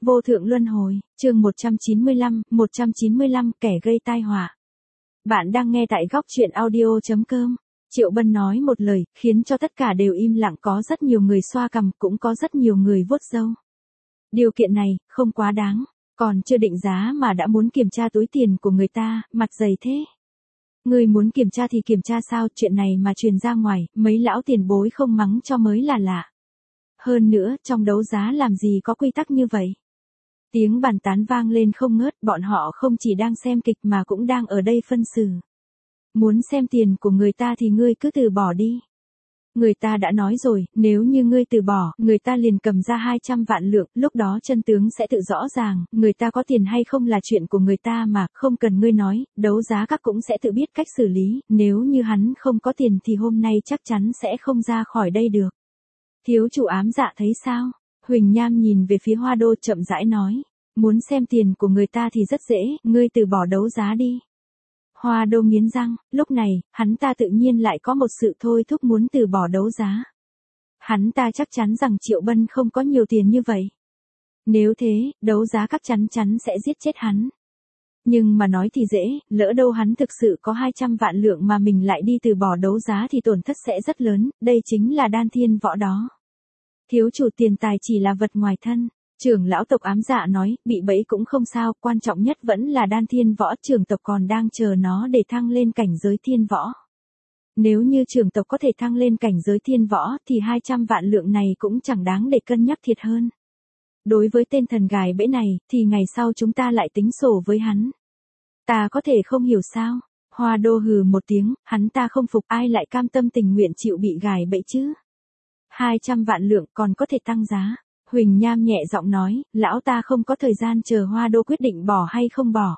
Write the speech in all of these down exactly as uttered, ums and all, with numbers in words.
Vô thượng luân hồi, chương một trăm chín mươi lăm, một trăm chín mươi lăm kẻ gây tai họa. Bạn đang nghe tại góc truyện audio chấm com. Triệu Bân nói một lời, khiến cho tất cả đều im lặng, có rất nhiều người xoa cằm, cũng có rất nhiều người vuốt râu. Điều kiện này, không quá đáng, còn chưa định giá mà đã muốn kiểm tra túi tiền của người ta, mặt dày thế. Người muốn kiểm tra thì kiểm tra sao, chuyện này mà truyền ra ngoài, mấy lão tiền bối không mắng cho mới là lạ. Hơn nữa, trong đấu giá làm gì có quy tắc như vậy. Tiếng bàn tán vang lên không ngớt, bọn họ không chỉ đang xem kịch mà cũng đang ở đây phân xử. Muốn xem tiền của người ta thì ngươi cứ từ bỏ đi. Người ta đã nói rồi, nếu như ngươi từ bỏ, người ta liền cầm ra hai trăm vạn lượng, lúc đó chân tướng sẽ tự rõ ràng, người ta có tiền hay không là chuyện của người ta mà, không cần ngươi nói, đấu giá các cũng sẽ tự biết cách xử lý, nếu như hắn không có tiền thì hôm nay chắc chắn sẽ không ra khỏi đây được. Thiếu chủ ám dạ thấy sao? Huỳnh Nham nhìn về phía Hoa Đô chậm rãi nói, muốn xem tiền của người ta thì rất dễ, ngươi từ bỏ đấu giá đi. Hoa Đô nghiến răng, lúc này, hắn ta tự nhiên lại có một sự thôi thúc muốn từ bỏ đấu giá. Hắn ta chắc chắn rằng Triệu Bân không có nhiều tiền như vậy. Nếu thế, đấu giá các chắn chắn sẽ giết chết hắn. Nhưng mà nói thì dễ, lỡ đâu hắn thực sự có hai trăm vạn lượng mà mình lại đi từ bỏ đấu giá thì tổn thất sẽ rất lớn, đây chính là đan thiên võ đó. Thiếu chủ, tiền tài chỉ là vật ngoài thân. Trưởng lão tộc ám dạ nói, bị bẫy cũng không sao, quan trọng nhất vẫn là đan thiên võ, trưởng tộc còn đang chờ nó để thăng lên cảnh giới thiên võ. Nếu như trưởng tộc có thể thăng lên cảnh giới thiên võ thì hai trăm vạn lượng này cũng chẳng đáng để cân nhắc thiệt hơn. Đối với tên thần gài bẫy này, thì ngày sau chúng ta lại tính sổ với hắn. Ta có thể không hiểu sao? Hoa Đô hừ một tiếng, hắn ta không phục, ai lại cam tâm tình nguyện chịu bị gài bẫy chứ? hai trăm vạn lượng còn có thể tăng giá. Huỳnh Nham nhẹ giọng nói, lão ta không có thời gian chờ Hoa Đô quyết định bỏ hay không bỏ.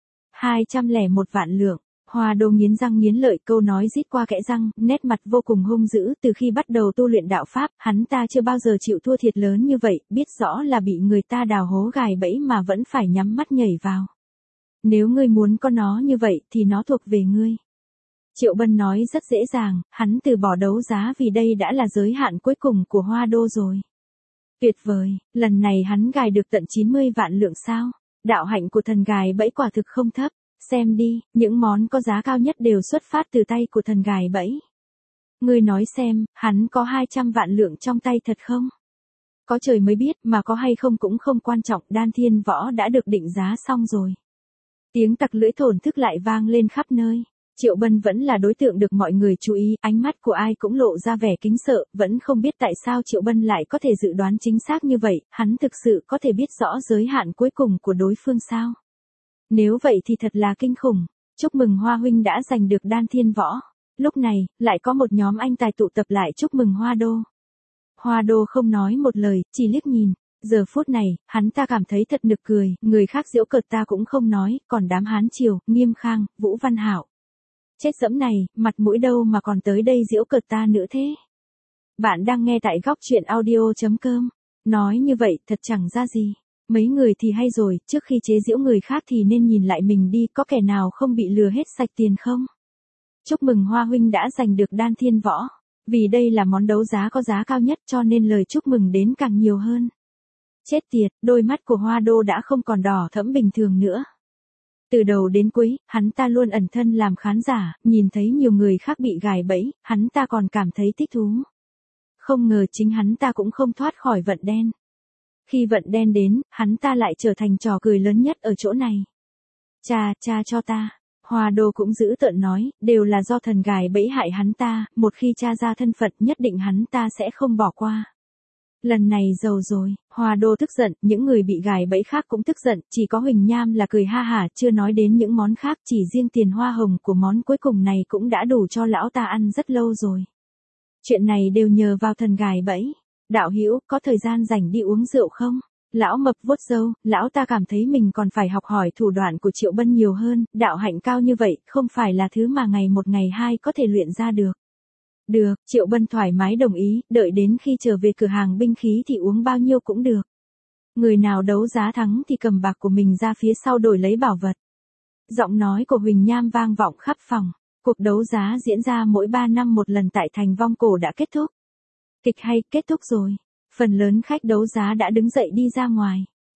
hai trăm lẻ một vạn lượng. Hoa Đô nghiến răng nghiến lợi, câu nói rít qua kẽ răng, nét mặt vô cùng hung dữ, từ khi bắt đầu tu luyện đạo pháp, hắn ta chưa bao giờ chịu thua thiệt lớn như vậy, biết rõ là bị người ta đào hố gài bẫy mà vẫn phải nhắm mắt nhảy vào. Nếu ngươi muốn có nó như vậy thì nó thuộc về ngươi. Triệu Bân nói rất dễ dàng, hắn từ bỏ đấu giá vì đây đã là giới hạn cuối cùng của Hoa Đô rồi. Tuyệt vời, lần này hắn gài được tận chín mươi vạn lượng sao? Đạo hạnh của thần gài bẫy quả thực không thấp, xem đi, những món có giá cao nhất đều xuất phát từ tay của thần gài bẫy. Ngươi nói xem, hắn có hai trăm vạn lượng trong tay thật không? Có trời mới biết, mà có hay không cũng không quan trọng, đan thiên võ đã được định giá xong rồi. Tiếng tặc lưỡi thổn thức lại vang lên khắp nơi. Triệu Bân vẫn là đối tượng được mọi người chú ý, ánh mắt của ai cũng lộ ra vẻ kính sợ, vẫn không biết tại sao Triệu Bân lại có thể dự đoán chính xác như vậy, hắn thực sự có thể biết rõ giới hạn cuối cùng của đối phương sao? Nếu vậy thì thật là kinh khủng. Chúc mừng Hoa huynh đã giành được đan thiên võ. Lúc này, lại có một nhóm anh tài tụ tập lại chúc mừng Hoa Đô. Hoa Đô không nói một lời, chỉ liếc nhìn. Giờ phút này, hắn ta cảm thấy thật nực cười, người khác giễu cợt ta cũng không nói, còn đám Hán Triều, Nghiêm Khang, Vũ Văn Hạo. Chết dẫm này, mặt mũi đâu mà còn tới đây giễu cợt ta nữa thế. Bạn đang nghe tại góc truyện audio chấm com. Nói như vậy thật chẳng ra gì. Mấy người thì hay rồi, trước khi chế giễu người khác thì nên nhìn lại mình đi, có kẻ nào không bị lừa hết sạch tiền không? Chúc mừng Hoa huynh đã giành được đan thiên võ. Vì đây là món đấu giá có giá cao nhất cho nên lời chúc mừng đến càng nhiều hơn. Chết tiệt, đôi mắt của Hoa Đô đã không còn đỏ thẫm bình thường nữa. Từ đầu đến cuối, hắn ta luôn ẩn thân làm khán giả, nhìn thấy nhiều người khác bị gài bẫy, hắn ta còn cảm thấy thích thú. Không ngờ chính hắn ta cũng không thoát khỏi vận đen. Khi vận đen đến, hắn ta lại trở thành trò cười lớn nhất ở chỗ này. Cha, cha cho ta. Hoa Đô cũng giữ tợn nói, đều là do thần gài bẫy hại hắn ta, một khi cha ra thân phận nhất định hắn ta sẽ không bỏ qua. Lần này giàu rồi, Hoa Đô tức giận, những người bị gài bẫy khác cũng tức giận, chỉ có Huỳnh Nham là cười ha hả, chưa nói đến những món khác, chỉ riêng tiền hoa hồng của món cuối cùng này cũng đã đủ cho lão ta ăn rất lâu rồi. Chuyện này đều nhờ vào thần gài bẫy. Đạo hữu, có thời gian rảnh đi uống rượu không? Lão mập vuốt râu, lão ta cảm thấy mình còn phải học hỏi thủ đoạn của Triệu Bân nhiều hơn, đạo hạnh cao như vậy, không phải là thứ mà ngày một ngày hai có thể luyện ra được. Được, Triệu Bân thoải mái đồng ý, đợi đến khi trở về cửa hàng binh khí thì uống bao nhiêu cũng được. Người nào đấu giá thắng thì cầm bạc của mình ra phía sau đổi lấy bảo vật. Giọng nói của Huỳnh Nham vang vọng khắp phòng. Cuộc đấu giá diễn ra mỗi ba năm một lần tại thành Vong Cổ đã kết thúc. Kịch hay, kết thúc rồi. Phần lớn khách đấu giá đã đứng dậy đi ra ngoài.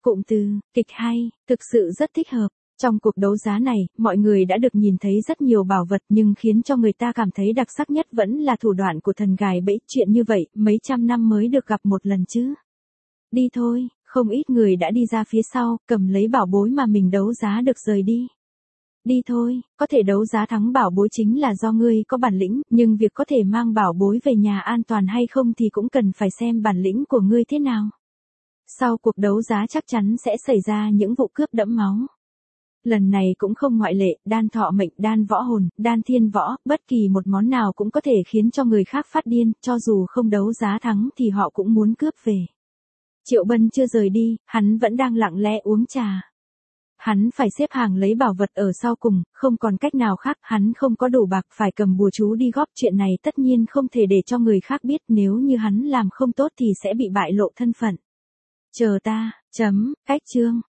Cụm từ, kịch hay, thực sự rất thích hợp. Trong cuộc đấu giá này, mọi người đã được nhìn thấy rất nhiều bảo vật nhưng khiến cho người ta cảm thấy đặc sắc nhất vẫn là thủ đoạn của thần gài bẫy. Chuyện như vậy, mấy trăm năm mới được gặp một lần chứ. Đi thôi, không ít người đã đi ra phía sau, cầm lấy bảo bối mà mình đấu giá được rời đi. Đi thôi, có thể đấu giá thắng bảo bối chính là do ngươi có bản lĩnh, nhưng việc có thể mang bảo bối về nhà an toàn hay không thì cũng cần phải xem bản lĩnh của ngươi thế nào. Sau cuộc đấu giá chắc chắn sẽ xảy ra những vụ cướp đẫm máu. Lần này cũng không ngoại lệ, đan thọ mệnh, đan võ hồn, đan thiên võ, bất kỳ một món nào cũng có thể khiến cho người khác phát điên, cho dù không đấu giá thắng thì họ cũng muốn cướp về. Triệu Bân chưa rời đi, hắn vẫn đang lặng lẽ uống trà. Hắn phải xếp hàng lấy bảo vật ở sau cùng, không còn cách nào khác, hắn không có đủ bạc phải cầm bùa chú đi góp. Chuyện này tất nhiên không thể để cho người khác biết, nếu như hắn làm không tốt thì sẽ bị bại lộ thân phận. Chờ ta, chấm, cách chương.